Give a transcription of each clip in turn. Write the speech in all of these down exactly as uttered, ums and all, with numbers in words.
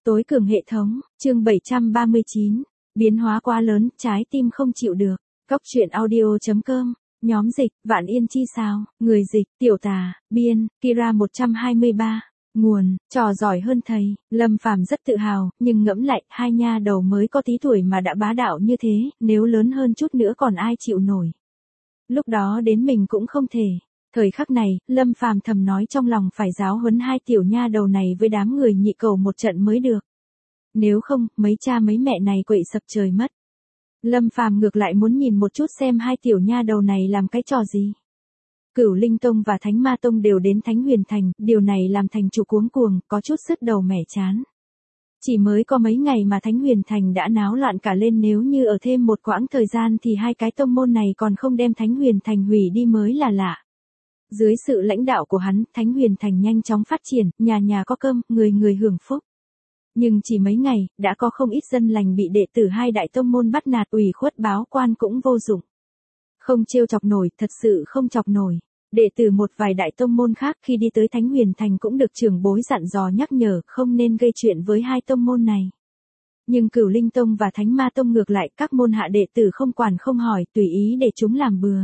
Tối cường hệ thống, chương bảy trăm ba mươi chín, biến hóa quá lớn, trái tim không chịu được. Cốc truyện audio chấm com, nhóm dịch, Vạn Yên Chi sao, người dịch, Tiểu Tà, biên, Kira một trăm hai mươi ba, nguồn, trò giỏi hơn thầy. Lâm Phàm rất tự hào, nhưng ngẫm lại, hai nha đầu mới có tí tuổi mà đã bá đạo như thế, nếu lớn hơn chút nữa còn ai chịu nổi. Lúc đó đến mình cũng không thể. Thời khắc này, Lâm Phàm thầm nói trong lòng phải giáo huấn hai tiểu nha đầu này với đám người nhị cầu một trận mới được. Nếu không, mấy cha mấy mẹ này quậy sập trời mất. Lâm Phàm ngược lại muốn nhìn một chút xem hai tiểu nha đầu này làm cái trò gì. Cửu Linh Tông và Thánh Ma Tông đều đến Thánh Huyền Thành, điều này làm thành chủ cuống cuồng, có chút sứt đầu mẻ chán. Chỉ mới có mấy ngày mà Thánh Huyền Thành đã náo loạn cả lên, nếu như ở thêm một quãng thời gian thì hai cái tông môn này còn không đem Thánh Huyền Thành hủy đi mới là lạ. Dưới sự lãnh đạo của hắn, Thánh Huyền Thành nhanh chóng phát triển, nhà nhà có cơm, người người hưởng phúc. Nhưng chỉ mấy ngày, đã có không ít dân lành bị đệ tử hai đại tông môn bắt nạt, ủy khuất báo quan cũng vô dụng. Không trêu chọc nổi, thật sự không chọc nổi. Đệ tử một vài đại tông môn khác khi đi tới Thánh Huyền Thành cũng được trưởng bối dặn dò nhắc nhở không nên gây chuyện với hai tông môn này. Nhưng Cửu Linh Tông và Thánh Ma Tông ngược lại, các môn hạ đệ tử không quản không hỏi, tùy ý để chúng làm bừa.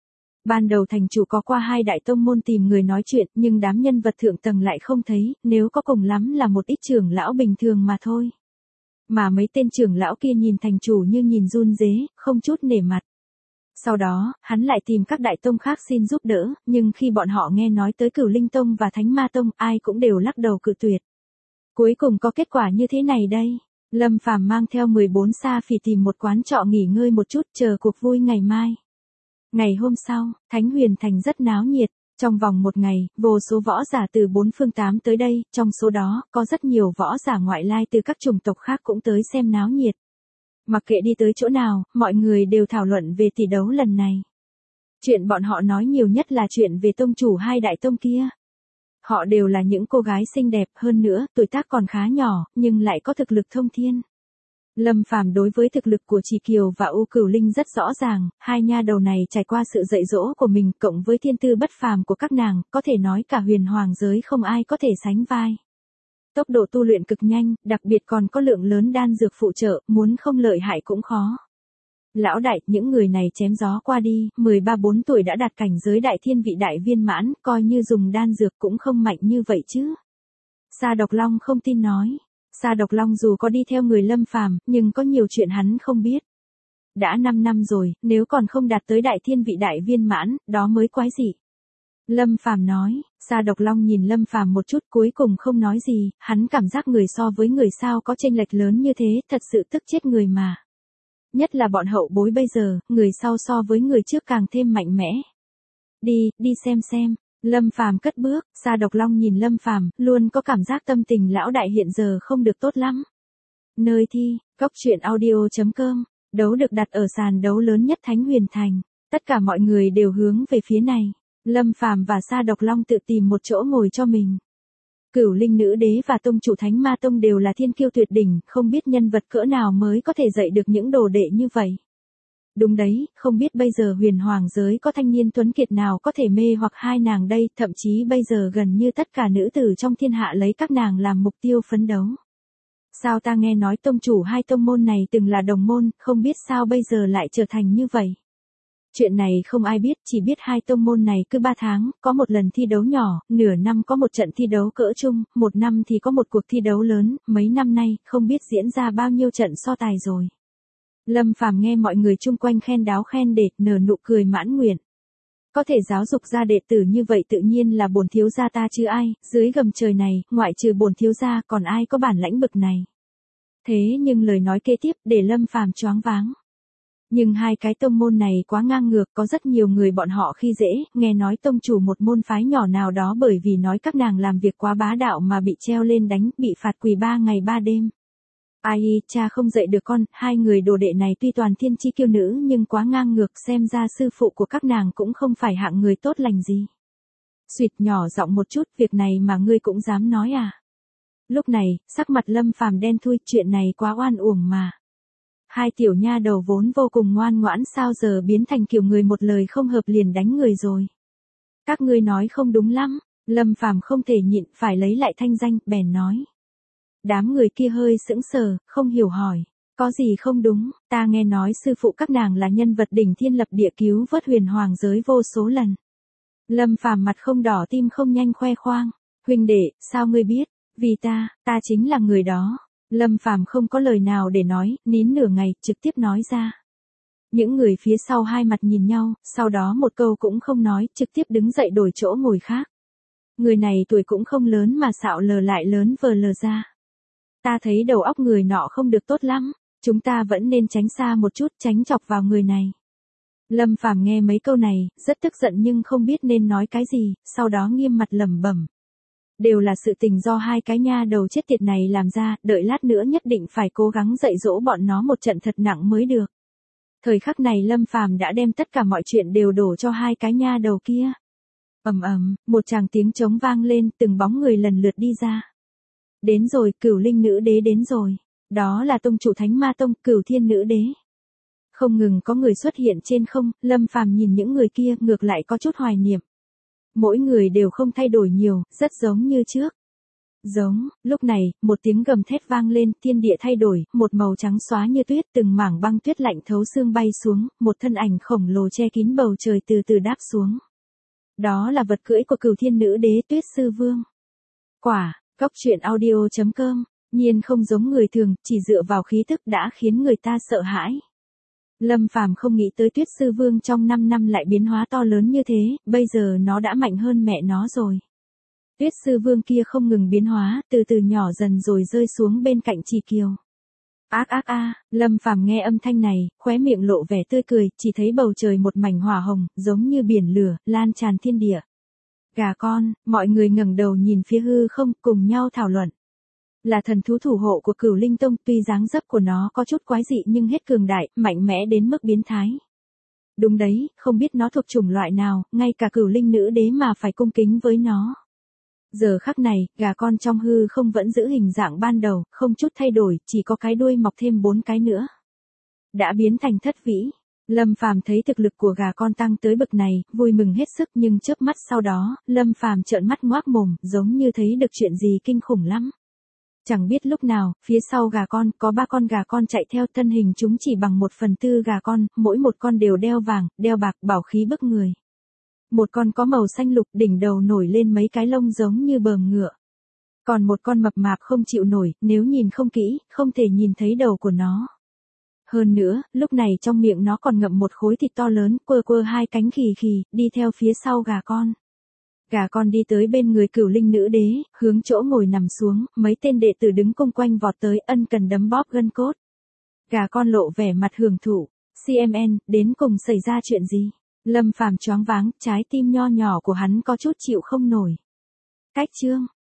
Ban đầu thành chủ có qua hai đại tông môn tìm người nói chuyện, nhưng đám nhân vật thượng tầng lại không thấy, nếu có cùng lắm là một ít trưởng lão bình thường mà thôi. Mà mấy tên trưởng lão kia nhìn thành chủ như nhìn run rế, không chút nể mặt. Sau đó, hắn lại tìm các đại tông khác xin giúp đỡ, nhưng khi bọn họ nghe nói tới Cửu Linh Tông và Thánh Ma Tông, ai cũng đều lắc đầu cự tuyệt. Cuối cùng có kết quả như thế này đây. Lâm Phàm mang theo mười bốn sa phỉ tìm một quán trọ nghỉ ngơi một chút, chờ cuộc vui ngày mai. Ngày hôm sau, Thánh Huyền Thành rất náo nhiệt. Trong vòng một ngày, vô số võ giả từ bốn phương tám tới đây, trong số đó, có rất nhiều võ giả ngoại lai từ các chủng tộc khác cũng tới xem náo nhiệt. Mặc kệ đi tới chỗ nào, mọi người đều thảo luận về tỷ đấu lần này. Chuyện bọn họ nói nhiều nhất là chuyện về tông chủ hai đại tông kia. Họ đều là những cô gái xinh đẹp, hơn nữa, tuổi tác còn khá nhỏ, nhưng lại có thực lực thông thiên. Lâm Phàm đối với thực lực của Trì Kiều và U Cửu Linh rất rõ ràng, hai nha đầu này trải qua sự dạy dỗ của mình cộng với thiên tư bất phàm của các nàng, có thể nói cả huyền hoàng giới không ai có thể sánh vai. Tốc độ tu luyện cực nhanh, đặc biệt còn có lượng lớn đan dược phụ trợ, muốn không lợi hại cũng khó. Lão đại, những người này chém gió qua đi, mười ba bốn tuổi đã đạt cảnh giới đại thiên vị đại viên mãn, coi như dùng đan dược cũng không mạnh như vậy chứ. Sa Độc Long không tin nói. Sa Độc Long dù có đi theo người Lâm Phàm, nhưng có nhiều chuyện hắn không biết. Đã năm năm rồi, nếu còn không đạt tới đại thiên vị đại viên mãn, đó mới quái dị. Lâm Phàm nói, Sa Độc Long nhìn Lâm Phàm một chút cuối cùng không nói gì, hắn cảm giác người so với người sao có chênh lệch lớn như thế, thật sự tức chết người mà. Nhất là bọn hậu bối bây giờ, người sau so với người trước càng thêm mạnh mẽ. Đi, đi xem xem. Lâm Phàm cất bước, Sa Độc Long nhìn Lâm Phàm, luôn có cảm giác tâm tình lão đại hiện giờ không được tốt lắm. Nơi thi, cốc truyện audio chấm com, đấu được đặt ở sàn đấu lớn nhất Thánh Huyền Thành. Tất cả mọi người đều hướng về phía này. Lâm Phàm và Sa Độc Long tự tìm một chỗ ngồi cho mình. Cửu Linh Nữ Đế và Tông chủ Thánh Ma Tông đều là thiên kiêu tuyệt đỉnh, không biết nhân vật cỡ nào mới có thể dạy được những đồ đệ như vậy. Đúng đấy, không biết bây giờ huyền hoàng giới có thanh niên tuấn kiệt nào có thể mê hoặc hai nàng đây, thậm chí bây giờ gần như tất cả nữ tử trong thiên hạ lấy các nàng làm mục tiêu phấn đấu. Sao ta nghe nói tông chủ hai tông môn này từng là đồng môn, không biết sao bây giờ lại trở thành như vậy. Chuyện này không ai biết, chỉ biết hai tông môn này cứ ba tháng, có một lần thi đấu nhỏ, nửa năm có một trận thi đấu cỡ chung, một năm thì có một cuộc thi đấu lớn, mấy năm nay, không biết diễn ra bao nhiêu trận so tài rồi. Lâm Phàm nghe mọi người chung quanh khen đáo khen đệt, nở nụ cười mãn nguyện. Có thể giáo dục ra đệ tử như vậy tự nhiên là bổn thiếu gia ta chứ ai, dưới gầm trời này, ngoại trừ bổn thiếu gia còn ai có bản lãnh bực này. Thế nhưng lời nói kế tiếp để Lâm Phàm choáng váng. Nhưng hai cái tông môn này quá ngang ngược, có rất nhiều người bọn họ khi dễ, nghe nói tông chủ một môn phái nhỏ nào đó bởi vì nói các nàng làm việc quá bá đạo mà bị treo lên đánh, bị phạt quỳ ba ngày ba đêm. Ai, cha không dạy được con, hai người đồ đệ này tuy toàn thiên chi kiêu nữ nhưng quá ngang ngược, xem ra sư phụ của các nàng cũng không phải hạng người tốt lành gì. Xuyệt nhỏ giọng một chút, việc này mà ngươi cũng dám nói à? Lúc này, sắc mặt Lâm Phàm đen thui, chuyện này quá oan uổng mà. Hai tiểu nha đầu vốn vô cùng ngoan ngoãn sao giờ biến thành kiểu người một lời không hợp liền đánh người rồi. Các ngươi nói không đúng lắm, Lâm Phàm không thể nhịn, phải lấy lại thanh danh, bèn nói. Đám người kia hơi sững sờ, không hiểu hỏi. Có gì không đúng, ta nghe nói sư phụ các nàng là nhân vật đỉnh thiên lập địa cứu vớt huyền hoàng giới vô số lần. Lâm Phàm mặt không đỏ tim không nhanh khoe khoang. Huynh đệ, sao ngươi biết? Vì ta, ta chính là người đó. Lâm Phàm không có lời nào để nói, nín nửa ngày, trực tiếp nói ra. Những người phía sau hai mặt nhìn nhau, sau đó một câu cũng không nói, trực tiếp đứng dậy đổi chỗ ngồi khác. Người này tuổi cũng không lớn mà xạo lờ lại lớn vờ lờ ra. Ta thấy đầu óc người nọ không được tốt lắm, chúng ta vẫn nên tránh xa một chút, tránh chọc vào người này. Lâm Phàm nghe mấy câu này, rất tức giận nhưng không biết nên nói cái gì, sau đó nghiêm mặt lẩm bẩm. Đều là sự tình do hai cái nha đầu chết tiệt này làm ra, đợi lát nữa nhất định phải cố gắng dạy dỗ bọn nó một trận thật nặng mới được. Thời khắc này Lâm Phàm đã đem tất cả mọi chuyện đều đổ cho hai cái nha đầu kia. Ầm ầm, một tràng tiếng trống vang lên, từng bóng người lần lượt đi ra. Đến rồi, Cửu Linh Nữ Đế đến rồi. Đó là tông chủ Thánh Ma Tông, Cửu Thiên Nữ Đế. Không ngừng có người xuất hiện trên không, Lâm Phàm nhìn những người kia ngược lại có chút hoài niệm. Mỗi người đều không thay đổi nhiều, rất giống như trước. Giống, lúc này, một tiếng gầm thét vang lên, thiên địa thay đổi, một màu trắng xóa như tuyết, từng mảng băng tuyết lạnh thấu xương bay xuống, một thân ảnh khổng lồ che kín bầu trời từ từ đáp xuống. Đó là vật cưỡi của Cửu Thiên Nữ Đế, Tuyết Sư Vương. Quả, Cốc Truyện Audio chấm com, nhiên không giống người thường, chỉ dựa vào khí tức đã khiến người ta sợ hãi. Lâm Phàm không nghĩ tới Tuyết Sư Vương trong năm năm lại biến hóa to lớn như thế, bây giờ nó đã mạnh hơn mẹ nó rồi. Tuyết Sư Vương kia không ngừng biến hóa, từ từ nhỏ dần rồi rơi xuống bên cạnh Chỉ Kiều. Ác ác a, Lâm Phàm nghe âm thanh này, khóe miệng lộ vẻ tươi cười, chỉ thấy bầu trời một mảnh hỏa hồng, giống như biển lửa, lan tràn thiên địa. Gà con, mọi người ngẩng đầu nhìn phía hư không, cùng nhau thảo luận. Là thần thú thủ hộ của Cửu Linh Tông, tuy dáng dấp của nó có chút quái dị nhưng hết cường đại, mạnh mẽ đến mức biến thái. Đúng đấy, không biết nó thuộc chủng loại nào, ngay cả Cửu Linh Nữ Đế mà phải cung kính với nó. Giờ khắc này, gà con trong hư không vẫn giữ hình dạng ban đầu, không chút thay đổi, chỉ có cái đuôi mọc thêm bốn cái nữa. Đã biến thành thất vĩ. Lâm Phàm thấy thực lực của gà con tăng tới bậc này, vui mừng hết sức nhưng chớp mắt sau đó, Lâm Phàm trợn mắt ngoác mồm, giống như thấy được chuyện gì kinh khủng lắm. Chẳng biết lúc nào, phía sau gà con, có ba con gà con chạy theo, thân hình chúng chỉ bằng một phần tư gà con, mỗi một con đều đeo vàng, đeo bạc, bảo khí bức người. Một con có màu xanh lục, đỉnh đầu nổi lên mấy cái lông giống như bờm ngựa. Còn một con mập mạp không chịu nổi, nếu nhìn không kỹ, không thể nhìn thấy đầu của nó. Hơn nữa, lúc này trong miệng nó còn ngậm một khối thịt to lớn, quơ quơ hai cánh khì khì, đi theo phía sau gà con. Gà con đi tới bên người Cửu Linh Nữ Đế, hướng chỗ ngồi nằm xuống, mấy tên đệ tử đứng cung quanh vọt tới, ân cần đấm bóp gân cốt. Gà con lộ vẻ mặt hưởng thụ. xê em en, đến cùng xảy ra chuyện gì? Lâm Phàm choáng váng, trái tim nho nhỏ của hắn có chút chịu không nổi. Cách chương